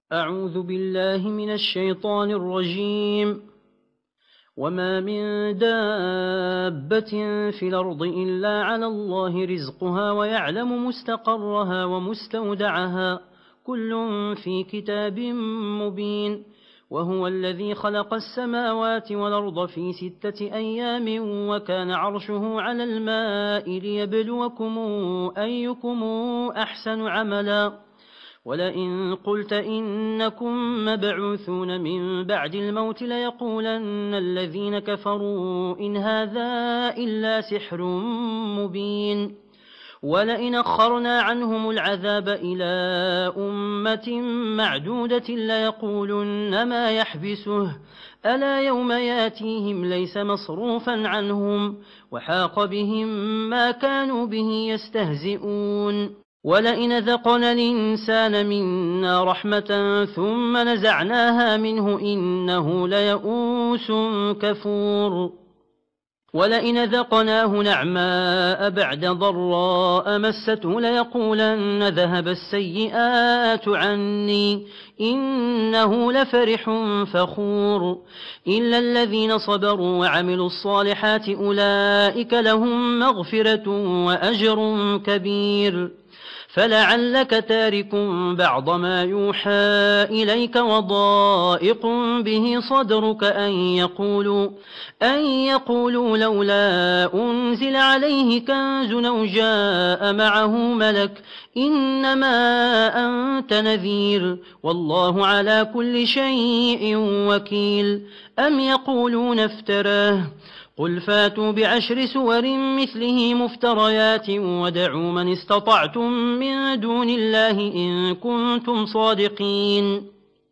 أعوذ بالله من الشيطان الرجيم. وما من دابة في الأرض إلا على الله رزقها ويعلم مستقرها ومستودعها كل في كتاب مبين. وهو الذي خلق السماوات والأرض في 6 أيام وكان عرشه على الماء ليبلوكم أيكم أحسن عملا. ولئن قلت إنكم مبعوثون من بعد الموت ليقولن الذين كفروا إن هذا إلا سحر مبين. ولئن أخرنا عنهم العذاب إلى أمة معدودة ليقولن ما يحبسه ألا يوم ياتيهم ليس مصروفا عنهم وحاق بهم ما كانوا به يستهزئون. ولئن ذقنا الإنسان منا رحمة ثم نزعناها منه إنه ليئوس كفور. ولئن ذقناه نعماء بعد ضراء مسته ليقولن ذهب السيئات عني إنه لفرح فخور. إلا الذين صبروا وعملوا الصالحات أولئك لهم مغفرة وأجر كبير. فلعلك تارك بعض ما يوحى إليك وضائق به صدرك أن يقولوا لولا أنزل عليه كنز أو جاء معه ملك إنما أنت نذير والله على كل شيء وكيل. أم يقولون افتراه قل فاتوا ب10 سور مثله مفتريات ودعوا من استطعتم من دون الله إن كنتم صادقين.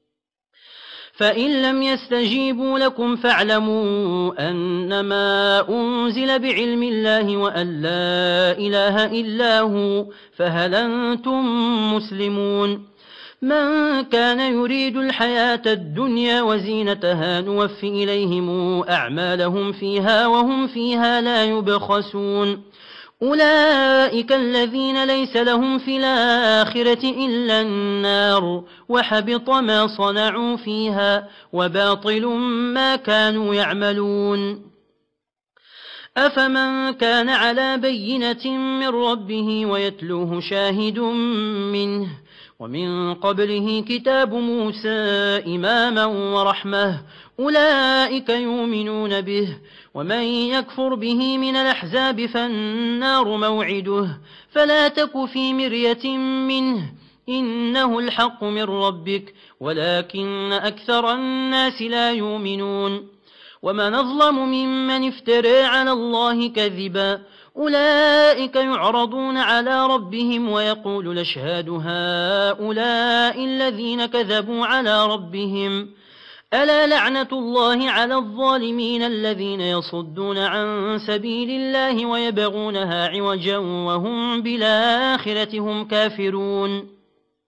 فإن لم يستجيبوا لكم فاعلموا أنما أنزل بعلم الله وأن لا إله إلا هو فهل أنتم مسلمون. من كان يريد الحياة الدنيا وزينتها نوفي إليهم أعمالهم فيها وهم فيها لا يبخسون. أولئك الذين ليس لهم في الآخرة إلا النار وحبط ما صنعوا فيها وباطل ما كانوا يعملون. أفمن كان على بينة من ربه ويتلوه شاهد منه ومن قبله كتاب موسى إماما ورحمة أولئك يؤمنون به. ومن يكفر به من الأحزاب فالنار موعده فلا تك في مرية منه إنه الحق من ربك ولكن أكثر الناس لا يؤمنون. ومن أظلم ممن افترى على الله كذبا أولئك يعرضون على ربهم ويقول الأشهاد هؤلاء الذين كذبوا على ربهم ألا لعنة الله على الظالمين الذين يصدون عن سبيل الله ويبغونها عوجا وهم بالآخرة هم كافرون.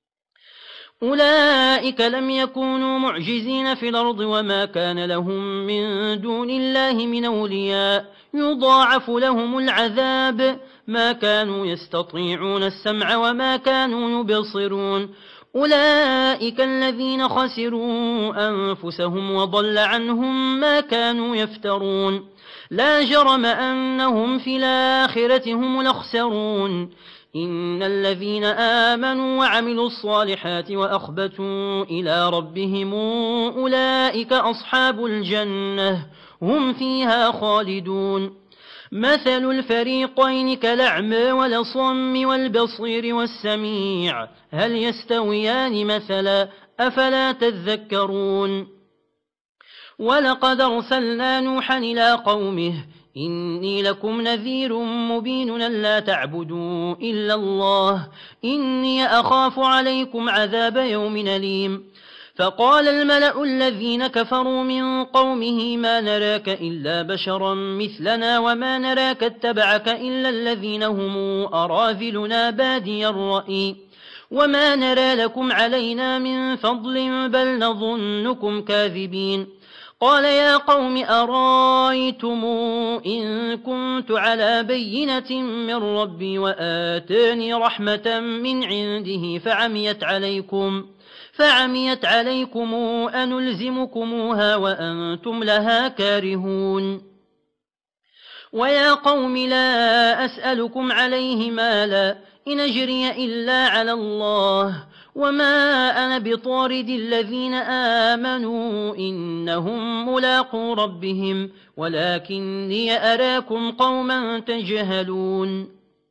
أولئك لم يكونوا معجزين في الأرض وما كان لهم من دون الله من أولياء يضاعف لهم العذاب ما كانوا يستطيعون السمع وما كانوا يبصرون. أولئك الذين خسروا أنفسهم وضل عنهم ما كانوا يفترون. لا جرم أنهم في الآخرة هم الأخسرون. إن الذين آمنوا وعملوا الصالحات وأخبتوا إلى ربهم أولئك أصحاب الجنة هم فيها خالدون. مثل الفريقين كالأعمى والأصم والبصير والسميع هل يستويان مثلا أفلا تذكرون. ولقد أرسلنا نوحا إلى قومه إني لكم نذير مبين لا تعبدوا إلا الله إني أخاف عليكم عذاب يوم أليم. فقال الملأ الذين كفروا من قومه ما نراك إلا بشرا مثلنا وما نراك اتبعك إلا الذين هم أراذلنا بادي الرأي وما نرى لكم علينا من فضل بل نظنكم كاذبين. قال يا قوم أرايتم إن كنت على بينة من ربي وآتاني رحمة من عنده فعميت عليكم أنلزمكموها وأنتم لها كارهون ويا قوم لا أسألكم عليه مالا إن أجري إلا على الله وما أنا بطارد الذين آمنوا إنهم ملاقو ربهم ولكني أراكم قوما تجهلون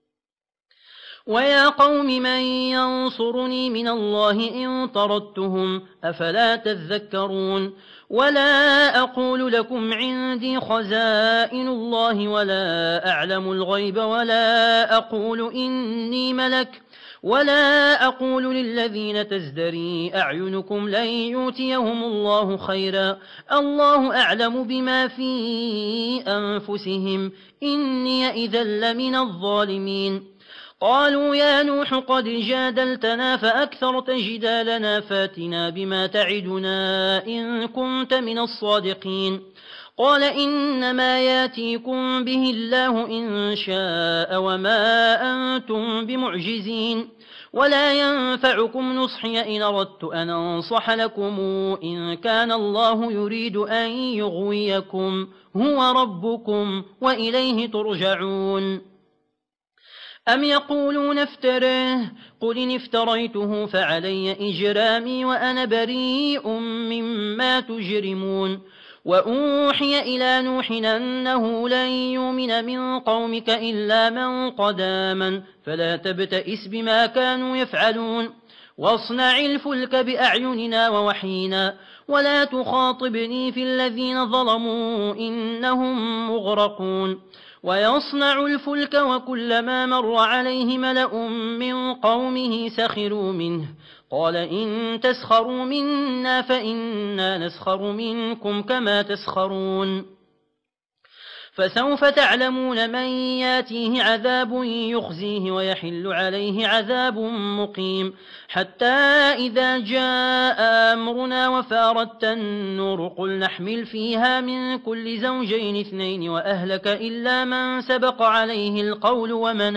ويا قوم من ينصرني من الله إن طردتهم أفلا تذكرون ولا أقول لكم عندي خزائن الله ولا أعلم الغيب ولا أقول إني ملك ولا أقول للذين تزدري أعينكم لن يؤتيهم الله خيرا الله أعلم بما في أنفسهم إني إذا لمن الظالمين قالوا يا نوح قد جادلتنا فأكثرت جدالنا فاتنا بما تعدنا إن كنت من الصادقين قال إنما ياتيكم به الله إن شاء وما أنتم بمعجزين ولا ينفعكم نصحي إن أردت أن أنصح لكم إن كان الله يريد أن يغويكم هو ربكم وإليه ترجعون أم يقولون افتره قل إن افتريته فعلي إجرامي وأنا بريء مما تجرمون وأوحي إلى نوح أنه لن يؤمن من قومك إلا من قد آمن فلا تبتئس بما كانوا يفعلون واصنع الفلك بأعيننا ووحينا ولا تخاطبني في الذين ظلموا إنهم مغرقون ويصنع الفلك وكلما مر عليه ملأ من قومه سخروا منه قال إن تسخروا منا فإنا نسخر منكم كما تسخرون فسوف تعلمون من ياتيه عذاب يخزيه ويحل عليه عذاب مقيم حتى إذا جاء أمرنا وفارت النور قل نحمل فيها من كل زوجين اثنين وأهلك إلا من سبق عليه القول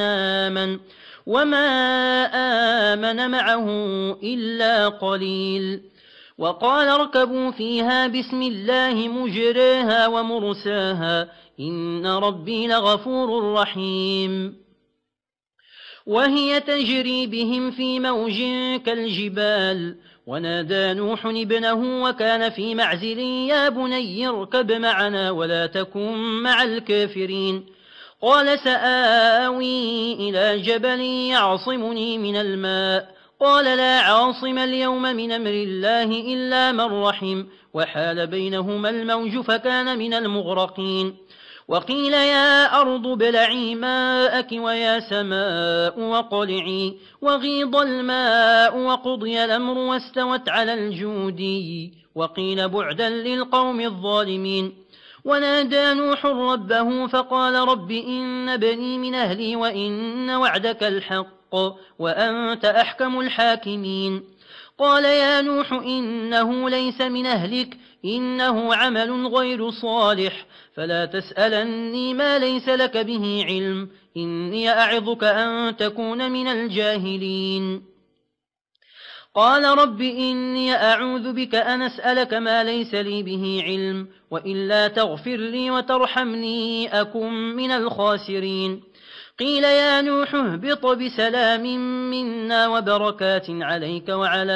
وما آمن معه إلا قليل وقال اركبوا فيها بسم الله مجريها ومرساها إن ربي لغفور رحيم وهي تجري بهم في موج كالجبال ونادى نوح ابنه وكان في معزل يا بني اركب معنا ولا تكن مع الكافرين قال سآوي إلى جبل يعصمني من الماء قال لا عاصم اليوم من أمر الله إلا من رحم وحال بينهما الموج فكان من المغرقين وقيل يا أرض ابلعي ماءك ويا سماء وقلعي وغيض الماء وقضي الأمر واستوت على الجودي وقيل بعدا للقوم الظالمين ونادى نوح ربه فقال رب إن بني من أهلي وإن وعدك الحق وأنت أحكم الحاكمين قال يا نوح إنه ليس من أهلك إنه عمل غير صالح فلا تسألني ما ليس لك به علم إني أعظك أن تكون من الجاهلين قال رب إني أعوذ بك أن أسألك ما ليس لي به علم وإلا تغفر لي وترحمني أكن من الخاسرين قيل يا نوح اهبط بسلام منا وبركات عليك وعلى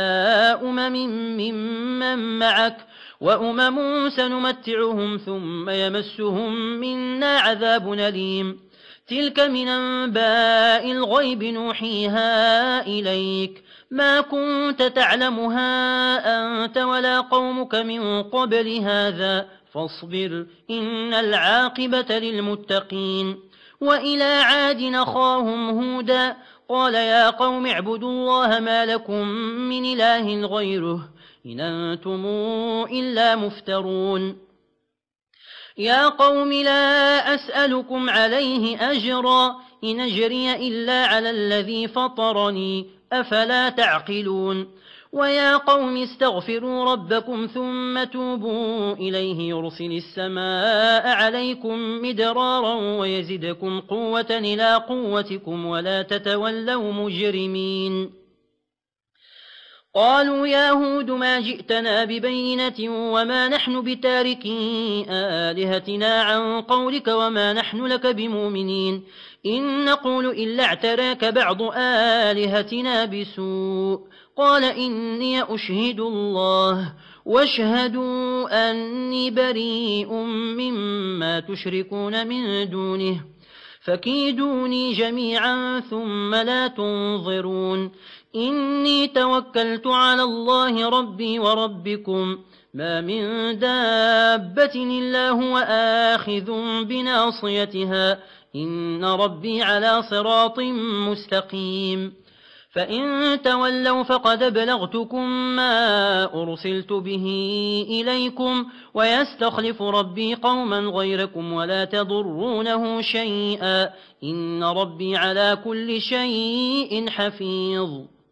ممن معك وأمم سنمتعهم ثم يمسهم منا عذاب أليم تلك من أنباء الغيب نوحيها إليك ما كنت تعلمها أنت ولا قومك من قبل هذا فاصبر إن العاقبة للمتقين وإلى عاد أخاهم هودا قال يا قوم اعبدوا الله ما لكم من إله غيره إن أنتم إلا مفترون يا قوم لا أسألكم عليه أجرا إن أجري إلا على الذي فطرني أفلا تعقلون ويا قوم استغفروا ربكم ثم توبوا إليه يرسل السماء عليكم مدرارا ويزدكم قوة إلى قوتكم ولا تتولوا مجرمين قالوا يا هود ما جئتنا ببينة وما نحن بتاركي آلهتنا عن قولك وما نحن لك بمؤمنين إن نقول إلا اعتراك بعض آلهتنا بسوء قال إني أشهد الله واشهدوا أني بريء مما تشركون من دونه فكيدوني جميعا ثم لا تنظرون إني توكلت على الله ربي وربكم ما من دابة إلا هو آخذ بناصيتها إن ربي على صراط مستقيم فإن تولوا فقد بلغتكم ما أرسلت به إليكم ويستخلف ربي قوما غيركم ولا تضرونه شيئا إن ربي على كل شيء حفيظ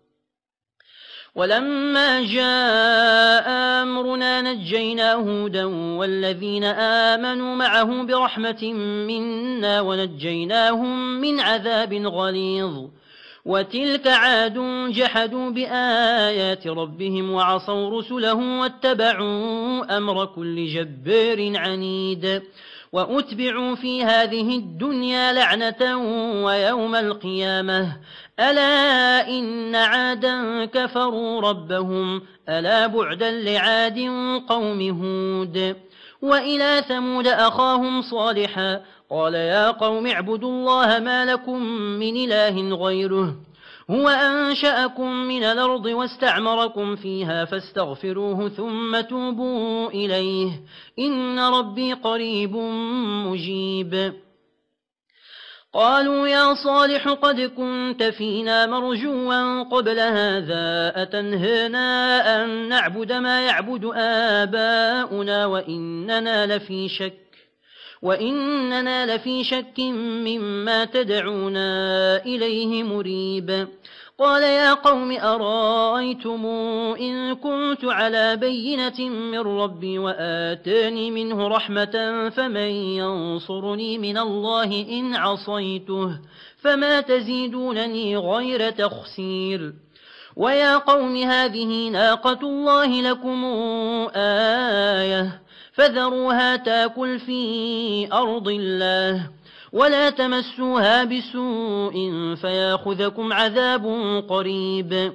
ولما جاء أمرنا نجينا هودا والذين آمنوا معه برحمة منا ونجيناهم من عذاب غليظ وتلك عاد جحدوا بآيات ربهم وعصوا رسله واتبعوا أمر كل جبار عنيد وأتبعوا في هذه الدنيا لعنة ويوم القيامة ألا إن عادا كفروا ربهم ألا بعدا لعاد قوم هود وإلى ثمود أخاهم صالحا قال يا قوم اعبدوا الله ما لكم من إله غيره هو أنشأكم من الأرض واستعمركم فيها فاستغفروه ثم توبوا إليه إن ربي قريب مجيب قالوا يا صالح قد كنت فينا مرجوا قبل هذا أتنهنا أن نعبد ما يعبد آباؤنا وإننا لفي شك مما تدعونا إليه مريب قال يا قوم أرأيتم إن كنت على بينة من ربي وآتاني منه رحمة فمن ينصرني من الله إن عصيته فما تزيدونني غير تخسير ويا قوم هذه ناقة الله لكم آية فذروها تاكل في أرض الله ولا تمسوها بسوء فياخذكم عذاب قريب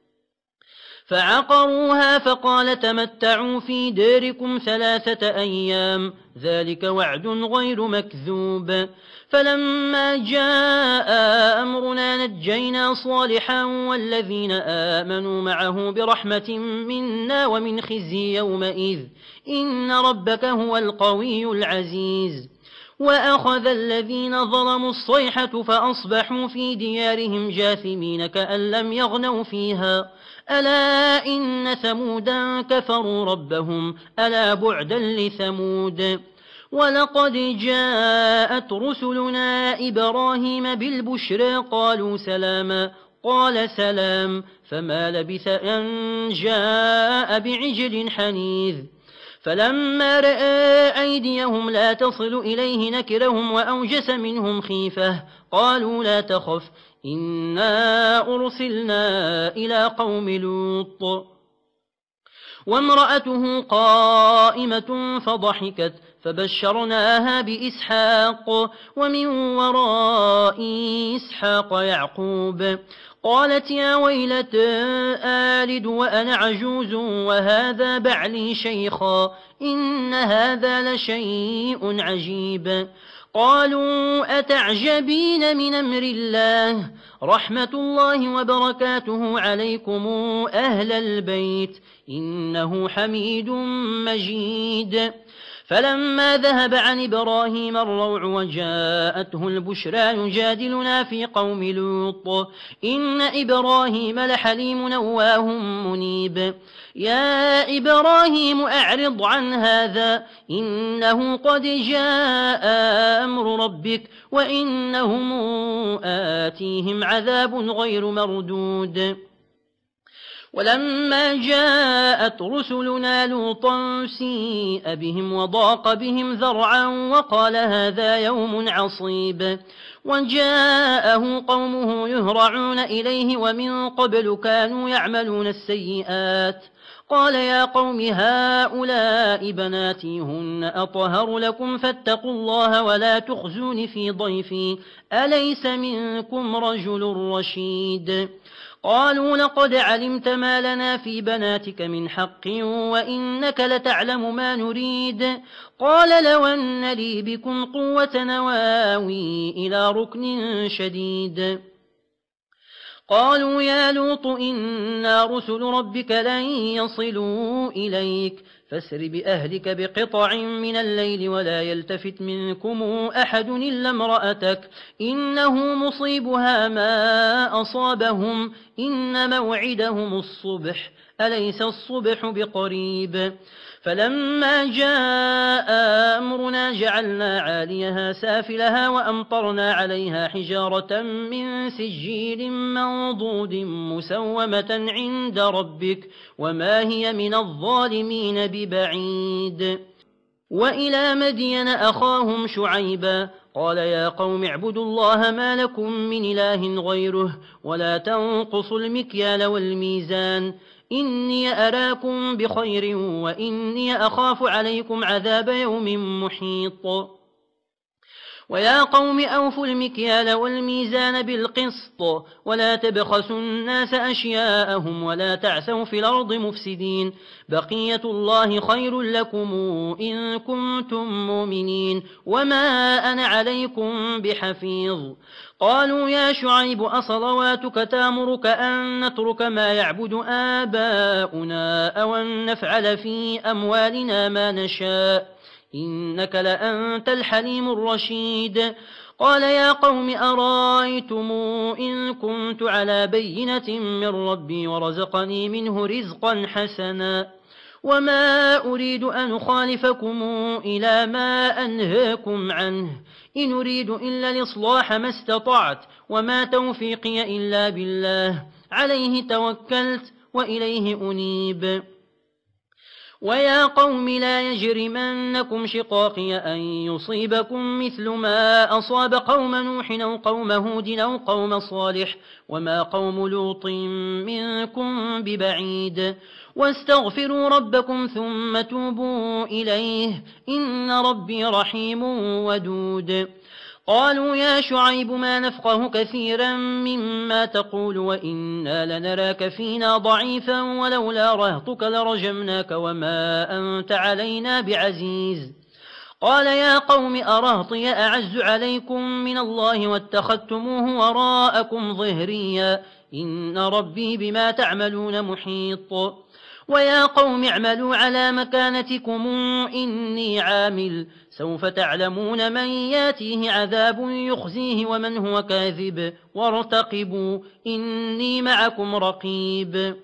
فعقروها فقال تمتعوا في داركم 3 أيام ذلك وعد غير مكذوب فلما جاء أمرنا نجينا صالحا والذين آمنوا معه برحمة منا ومن خزي يومئذ إن ربك هو القوي العزيز وأخذ الذين ظلموا الصيحة فأصبحوا في ديارهم جاثمين كأن لم يغنوا فيها ألا إن ثمودا كفروا ربهم ألا بعدا لثمود ولقد جاءت رسلنا إبراهيم بالبشرى قالوا سلاما قال سلام فما لبث أن جاء بعجل حنيذ فلما رأى أيديهم لا تصل إليه نكرهم وأوجس منهم خيفة قالوا لا تخف إنا أرسلنا إلى قوم لوط وامرأته قائمة فضحكت فبشرناها بإسحاق ومن وراء إسحاق يعقوب قالت يا ويلتى آلد وأنا عجوز وهذا بعلي شيخا إن هذا لشيء عجيب قالوا أتعجبين من أمر الله رحمة الله وبركاته عليكم أهل البيت إنه حميد مجيد فلما ذهب عن إبراهيم الروع وجاءته البشرى يجادلنا في قوم لوط إن إبراهيم لحليم نواه منيب يا إبراهيم أعرض عن هذا إنه قد جاء أمر ربك وإنهم آتيهم عذاب غير مردود ولما جاءت رسلنا لوطا سيء بهم وضاق بهم ذرعا وقال هذا يوم عصيب وجاءه قومه يهرعون إليه ومن قبل كانوا يعملون السيئات قال يا قوم هؤلاء بناتي هن أطهر لكم فاتقوا الله ولا تخزون في ضيفي أليس منكم رجل رشيد قالوا لقد علمت ما لنا في بناتك من حق وإنك لتعلم ما نريد قال لو أن لي بكم قوة نواوي إلى ركن شديد قالوا يا لوط إنا رسل ربك لن يصلوا إليك فاسر بأهلك بقطع من الليل ولا يلتفت منكم أحد إلا امرأتك إنه مصيبها ما أصابهم إن موعدهم الصبح أليس الصبح بقريب فلما جاء أمرنا جعلنا عاليها سافلها وأمطرنا عليها حجارة من سجيل منضود مسومة عند ربك وما هي من الظالمين ببعيد وإلى مدين أخاهم شعيبا قال يا قوم اعبدوا الله ما لكم من إله غيره ولا تنقصوا المكيال والميزان إني أراكم بخير وإني أخاف عليكم عذاب يوم محيط ويا قوم أوفوا المكيال والميزان بالقسط ولا تبخسوا الناس أشياءهم ولا تعثوا في الأرض مفسدين بقية الله خير لكم إن كنتم مؤمنين وما أنا عليكم بحفيظ قالوا يا شعيب أصلواتك تأمرك أن نترك ما يعبد آباؤنا أو أن نفعل في أموالنا ما نشاء إنك لأنت الحليم الرشيد قال يا قوم أرايتم إن كنت على بينة من ربي ورزقني منه رزقا حسنا وما أريد أن أخالفكم إلى ما أنهاكم عنه إن أريد إلا الإصلاح ما استطعت وما توفيقي إلا بالله عليه توكلت وإليه أنيب ويا قوم لا يجرمنكم شقاقي أن يصيبكم مثل ما أصاب قوم نوح أو قوم هود أو قوم صالح وما قوم لوط منكم ببعيد واستغفروا ربكم ثم توبوا إليه إن ربي رحيم ودود قالوا يا شعيب ما نفقه كثيرا مما تقول وإنا لنراك فينا ضعيفا ولولا رهطك لرجمناك وما أنت علينا بعزيز قال يا قوم أرهطي أعز عليكم من الله واتخذتموه وراءكم ظهريا إن ربي بما تعملون محيط ويا قوم اعملوا على مكانتكم إني عامل سوف تعلمون من ياتيه عذاب يخزيه ومن هو كاذب وارتقبوا إني معكم رقيب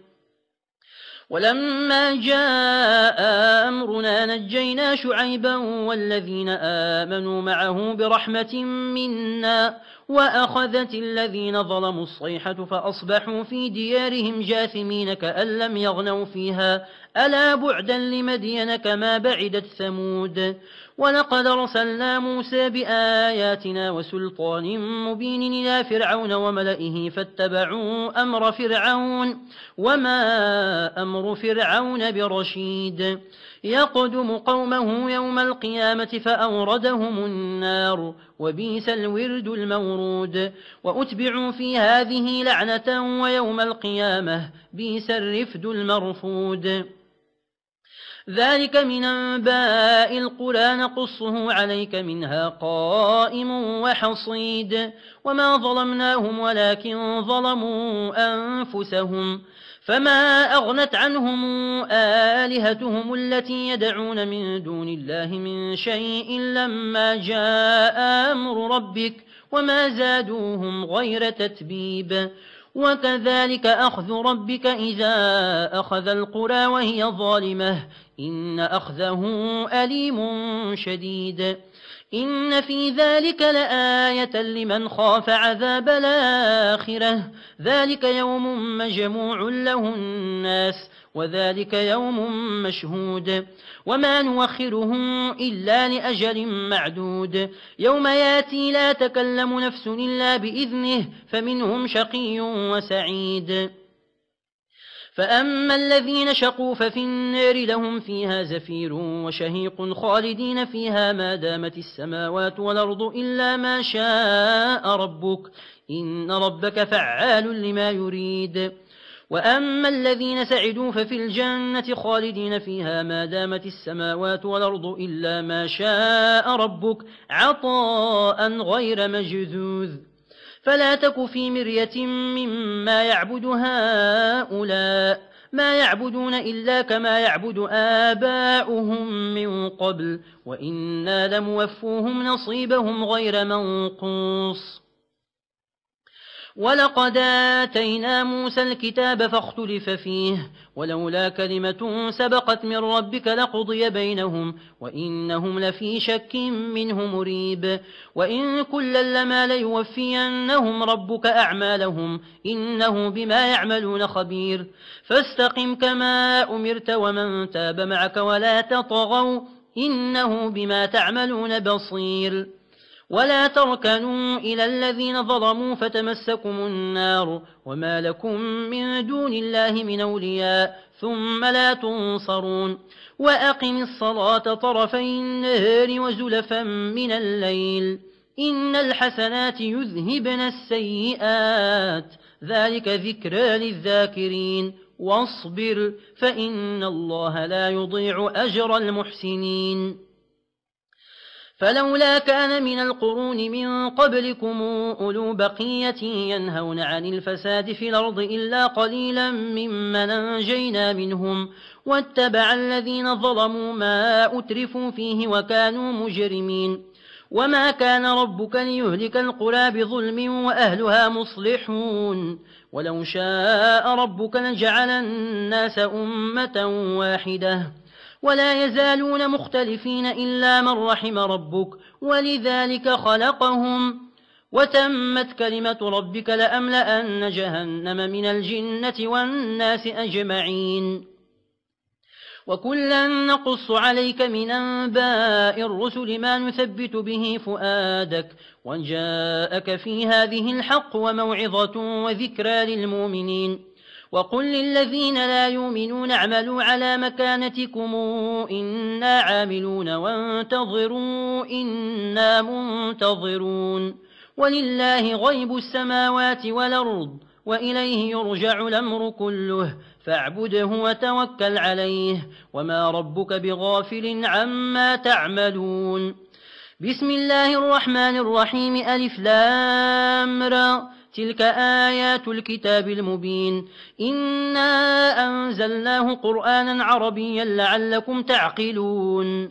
ولما جاء أمرنا نجينا شعيبا والذين آمنوا معه برحمة منا وأخذت الذين ظلموا الصيحة فأصبحوا في ديارهم جاثمين كأن لم يغنوا فيها ألا بعدا لمدين كما بعدت ثمود ولقد أرسلنا موسى بآياتنا وسلطان مبين إلى فرعون وملئه فاتبعوا أمر فرعون وما أمر فرعون برشيد يقدم قومه يوم القيامة فأوردهم النار وبئس الورد المورود وأتبعوا في هذه لعنة ويوم القيامة بئس الرفد المرفود ذلك من أنباء القرى نقصه عليك منها قائم وحصيد وما ظلمناهم ولكن ظلموا أنفسهم فما أغنت عنهم آلهتهم التي يدعون من دون الله من شيء لما جاء أمر ربك وما زادوهم غير تتبيب وكذلك أخذ ربك إذا أخذ القرى وهي ظالمة إن أخذه أليم شديد إن في ذلك لآية لمن خاف عذاب الآخرة ذلك يوم مجموع له الناس وذلك يوم مشهود وما نوخره إلا لأجل معدود يوم ياتي لا تكلم نفس إلا بإذنه فمنهم شقي وسعيد فأما الذين شقوا ففي النار لهم فيها زفير وشهيق خالدين فيها ما دامت السماوات والأرض إلا ما شاء ربك إن ربك فعال لما يريد وأما الذين سعدوا ففي الجنة خالدين فيها ما دامت السماوات والأرض إلا ما شاء ربك عطاء غير مجذوذ فلا تك في مرية مما يعبد هؤلاء ما يعبدون إلا كما يعبد آباؤهم من قبل وإنا لموفوهم نصيبهم غير منقوص ولقد آتينا موسى الكتاب فاختلف فيه ولولا كلمة سبقت من ربك لقضي بينهم وإنهم لفي شك منه مريب وإن كلا لما ليوفينهم ربك أعمالهم إنه بما يعملون خبير فاستقم كما أمرت ومن تاب معك ولا تطغوا إنه بما تعملون بصير ولا تركنوا إلى الذين ظلموا فتمسكم النار وما لكم من دون الله من أولياء ثم لا تنصرون وأقم الصلاة طرفي النهار وزلفا من الليل إن الحسنات يذهبن السيئات ذلك ذكرى للذاكرين واصبر فإن الله لا يضيع أجر المحسنين فلولا كان من القرون من قبلكم أولو بقية ينهون عن الفساد في الأرض إلا قليلا ممن أنجينا منهم واتبع الذين ظلموا ما أترفوا فيه وكانوا مجرمين وما كان ربك ليهلك القرى بظلم وأهلها مصلحون ولو شاء ربك لجعل الناس أمة واحدة ولا يزالون مختلفين إلا من رحم ربك ولذلك خلقهم وتمت كلمة ربك لأملأن جهنم من الجنة والناس أجمعين وكلا نقص عليك من أنباء الرسل ما نثبت به فؤادك وجاءك في هذه الحق وموعظة وذكرى للمؤمنين وقل للذين لا يؤمنون اعملوا على مكانتكم إنا عاملون وانتظروا إنا منتظرون ولله غيب السماوات والأرض وإليه يرجع الأمر كله فاعبده وتوكل عليه وما ربك بغافل عما تعملون بسم الله الرحمن الرحيم ألف لام را تلك آيات الكتاب المبين إنا أنزلناه قرآنا عربيا لعلكم تعقلون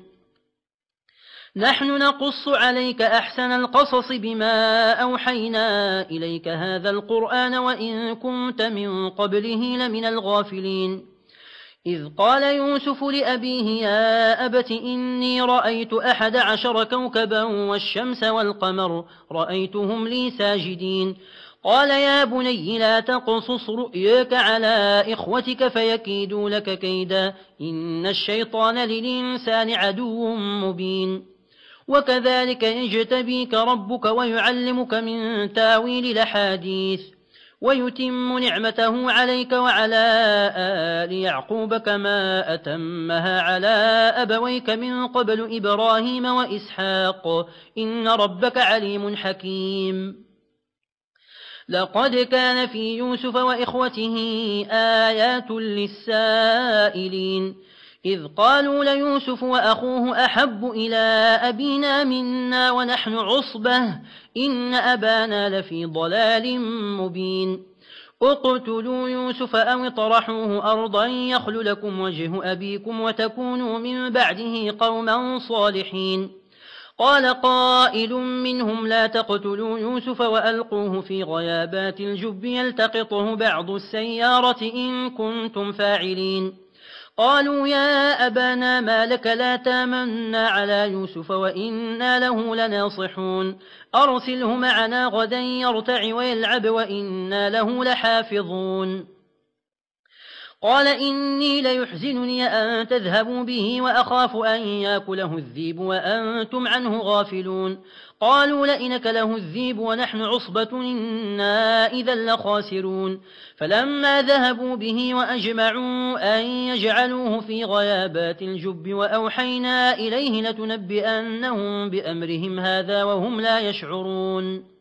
نحن نقص عليك أحسن القصص بما أوحينا إليك هذا القرآن وإن كنت من قبله لمن الغافلين إذ قال يوسف لأبيه يا أبت إني رأيت 11 كوكبا والشمس والقمر رأيتهم لي ساجدين قال يا بني لا تقصص رؤياك على إخوتك فيكيدوا لك كيدا إن الشيطان للإنسان عدو مبين وكذلك يجتبيك ربك ويعلمك من تاويل الأحاديث ويتم نعمته عليك وعلى آل يعقوب كما أتمها على أبويك من قبل إبراهيم وإسحاق إن ربك عليم حكيم لقد كان في يوسف وإخوته آيات للسائلين إذ قالوا ليوسف وأخوه أحب إلى أبينا منا ونحن عصبة إن أبانا لفي ضلال مبين اقتلوا يوسف أو اطرحوه أرضا يخل لكم وجه أبيكم وتكونوا من بعده قوما صالحين قال قائل منهم لا تقتلوا يوسف وألقوه في غيابات الجب يلتقطه بعض السيارة إن كنتم فاعلين قالوا يا أبانا ما لك لا تامنا على يوسف وإنا له لناصحون أرسله معنا غدا يرتع ويلعب وإنا له لحافظون قال إني ليحزنني أن تذهبوا به وأخاف أن يأكله الذئب وأنتم عنه غافلون. قالوا لئن أكله الذئب ونحن عصبة إنا إذا لخاسرون. فلما ذهبوا به وأجمعوا أن يجعلوه في غيابات الجب وأوحينا إليه لتنبئنهم بأمرهم هذا وهم لا يشعرون.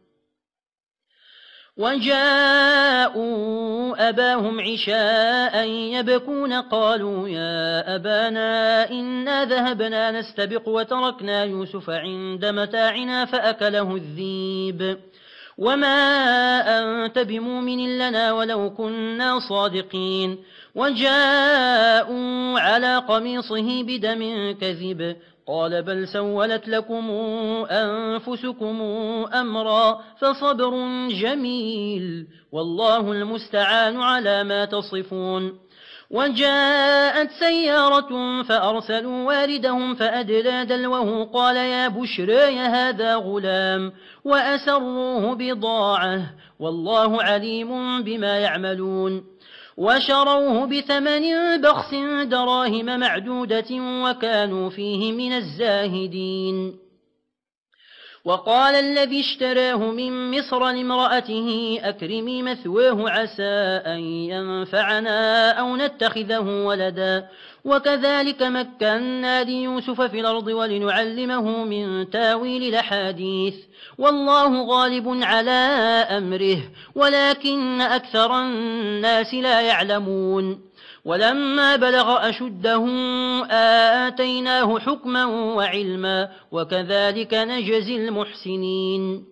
وجاءوا أباهم عشاء يبكون قالوا يا أبانا إنا ذهبنا نستبق وتركنا يوسف عند متاعنا فأكله الذئب وما أنت بمؤمن لنا ولو كنا صادقين. وجاءوا على قميصه بدم كذب قال بل سولت لكم أنفسكم أمرا فصبر جميل والله المستعان على ما تصفون. وجاءت سيارة فأرسلوا واردهم فأدلى دلوه قال يا بشرى هذا غلام وأسروه بضاعة والله عليم بما يعملون. وشروه بثمن بخس دراهم معدودة وكانوا فيه من الزاهدين. وقال الذي اشتراه من مصر لامرأته أكرمي مثواه عسى أن ينفعنا أو نتخذه ولدا وكذلك مكنا ليوسف في الأرض ولنعلمه من تاويل الأحاديث والله غالب على أمره ولكن أكثر الناس لا يعلمون. ولما بلغ أشده آتيناه حكما وعلما وكذلك نجزي المحسنين.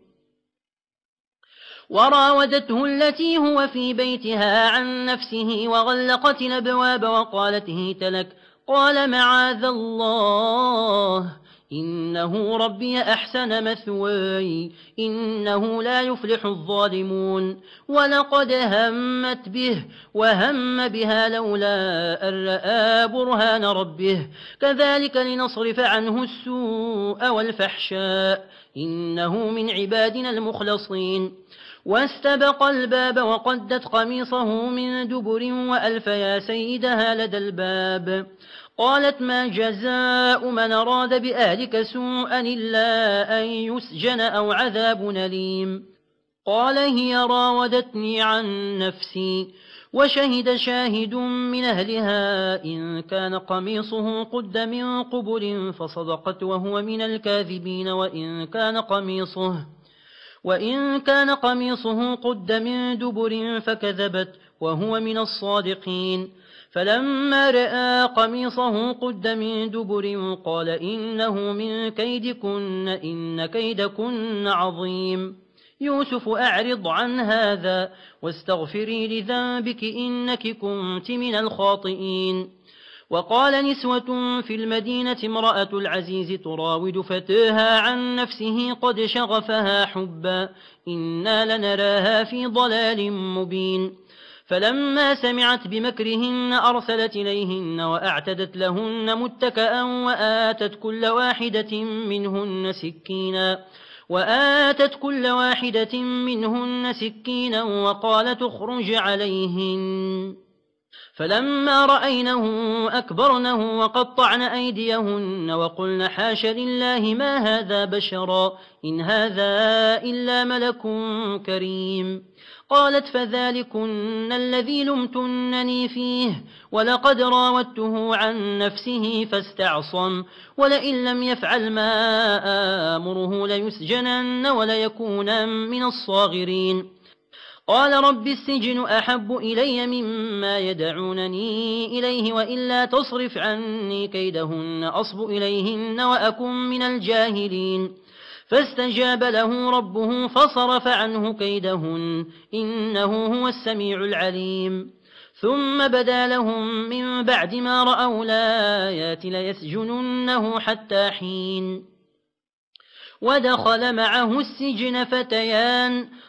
وراودته التي هو في بيتها عن نفسه وغلقت الأبواب وقالت هيت لك قال معاذ الله إنه ربي أحسن مثواي إنه لا يفلح الظالمون. ولقد همت به وهم بها لولا أن رأى برهان ربه كذلك لنصرف عنه السوء والفحشاء إنه من عبادنا المخلصين. واستبق الباب وقدت قميصه من دبر وألف يا سيدها لدى الباب. قالت ما جزاء من أراد بأهلك سوءا إلا أن يسجن أو عذاب أليم. قال هي راودتني عن نفسي. وشهد شاهد من أهلها إن كان قميصه قد من قبل فصدقت وهو من الكاذبين وإن كان قميصه قد من دبر فكذبت وهو من الصادقين. فلما رأى قميصه قد من دبر قال إنه من كيدكن إن كيدكن عظيم. يوسف أعرض عن هذا واستغفري لذنبك إنك كنت من الخاطئين. وقال نسوة في المدينة امرأة العزيز تراود فتاها عن نفسه قد شغفها حبا إنا لنراها في ضلال مبين. فلما سمعت بمكرهن أرسلت إليهن وأعتدت لهن متكأ وآتت كل واحدة منهن سكينا وقالت اخرج عليهن. فلما رأينه أكبرنه وقطعن أيديهن وقلن حاش لله ما هذا بشرا إن هذا إلا ملك كريم. قالت فذلكن الذي لمتنني فيه ولقد راودته عن نفسه فاستعصم ولئن لم يفعل ما آمره ليسجنن وليكون من الصاغرين. قال رب السجن أحب إلي مما يدعونني إليه وإلا تصرف عني كيدهن أصب إليهن وأكن من الجاهلين. فاستجاب له ربه فصرف عنه كيدهن إنه هو السميع العليم. ثم بدا لهم من بعد ما رأوا الآيات ليسجننه حتى حين. ودخل معه السجن فتيان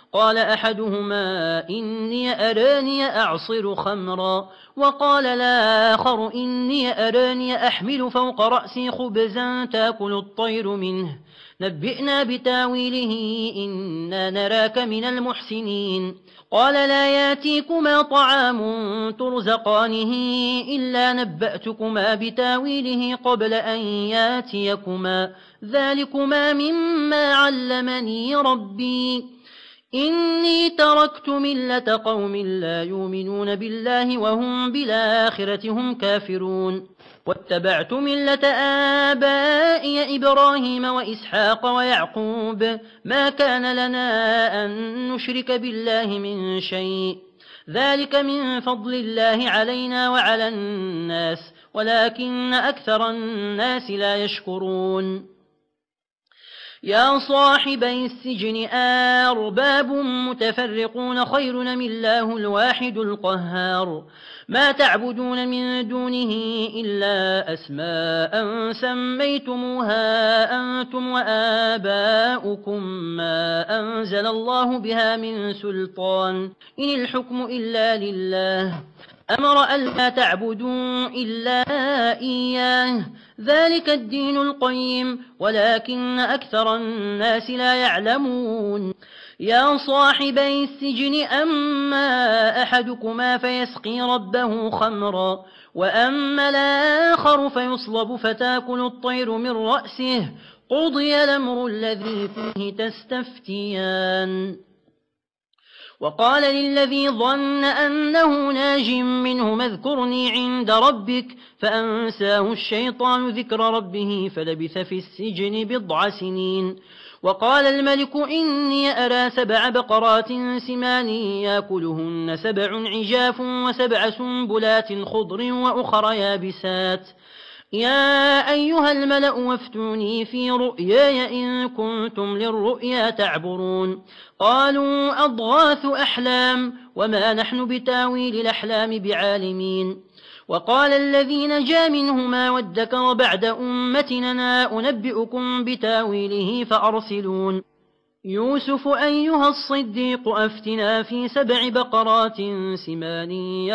قال أحدهما إني أراني أعصر خمرا وقال الآخر إني أراني أحمل فوق رأسي خبزا تأكل الطير منه نبئنا بتاويله إنا نراك من المحسنين قال لا ياتيكما طعام ترزقانه إلا نبأتكما بتاويله قبل أن ياتيكما ذلكما مما علمني ربي إني تركت ملة قوم لا يؤمنون بالله وهم بالآخرة هم كافرون واتبعت ملة آبائي إبراهيم وإسحاق ويعقوب ما كان لنا أن نشرك بالله من شيء ذلك من فضل الله علينا وعلى الناس ولكن أكثر الناس لا يشكرون يا صاحبي السجن أرباب متفرقون خير من الله الواحد القهار ما تعبدون من دونه إلا أسماء سميتموها أنتم وآباؤكم ما أنزل الله بها من سلطان إن الحكم إلا لله أمر ألا تعبدوا إلا إياه ذلك الدين القيم ولكن أكثر الناس لا يعلمون يا صاحبي السجن أما أحدكما فيسقي ربه خمرا وأما الآخر فيصلب فتاكل الطير من رأسه قضي الأمر الذي فيه تستفتيان وقال للذي ظن أنه ناج منه اذكرني عند ربك فأنساه الشيطان ذكر ربه فلبث في السجن بضع سنين وقال الملك إني أرى 7 بقرات سمان يأكلهن 7 عجاف و7 سنبلات خضر وأخر يابسات يا أيها الملأ وافتوني في رؤياي إن كنتم للرؤيا تعبرون قالوا أضغاث أحلام وما نحن بتاويل الأحلام بعالمين وقال الذي نجا منهما وادكر بعد أمتنا أنبئكم بتاويله فأرسلون يوسف أيها الصديق أفتنا في 7 بقرات سمان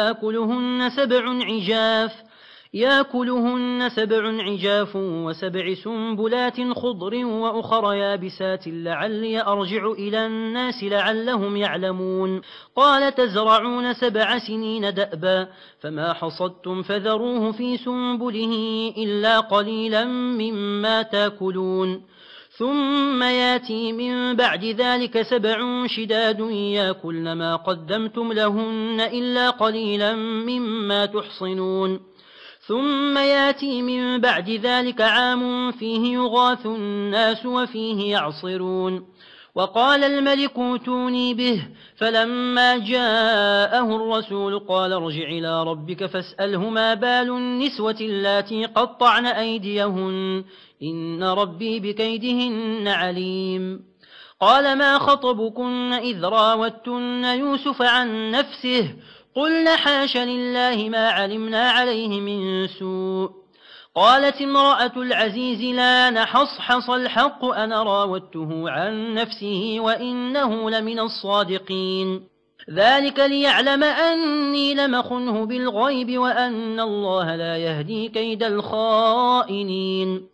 يأكلهن 7 عجاف و7 سنبلات خضر وأخر يابسات لعلي أرجع إلى الناس لعلهم يعلمون قال تزرعون 7 سنين دأبا فما حصدتم فذروه في سنبله إلا قليلا مما تأكلون ثم ياتي من بعد ذلك 7 شداد يأكلن ما قدمتم لهن إلا قليلا مما تحصنون ثم ياتي من بعد ذلك عام فيه يغاث الناس وفيه يعصرون وقال الملك اوتوني به فلما جاءه الرسول قال ارجع إلى ربك فاسأله ما بال النسوة اللاتي قطعن أيديهن إن ربي بكيدهن عليم قال ما خطبكن إذ راوتن يوسف عن نفسه قلنا حاش لله ما علمنا عليه من سوء قالت امرأة العزيز لا نحصحص الحق أنا راودته عن نفسه وإنه لمن الصادقين ذلك ليعلم أني لم أخنه بالغيب وأن الله لا يهدي كيد الخائنين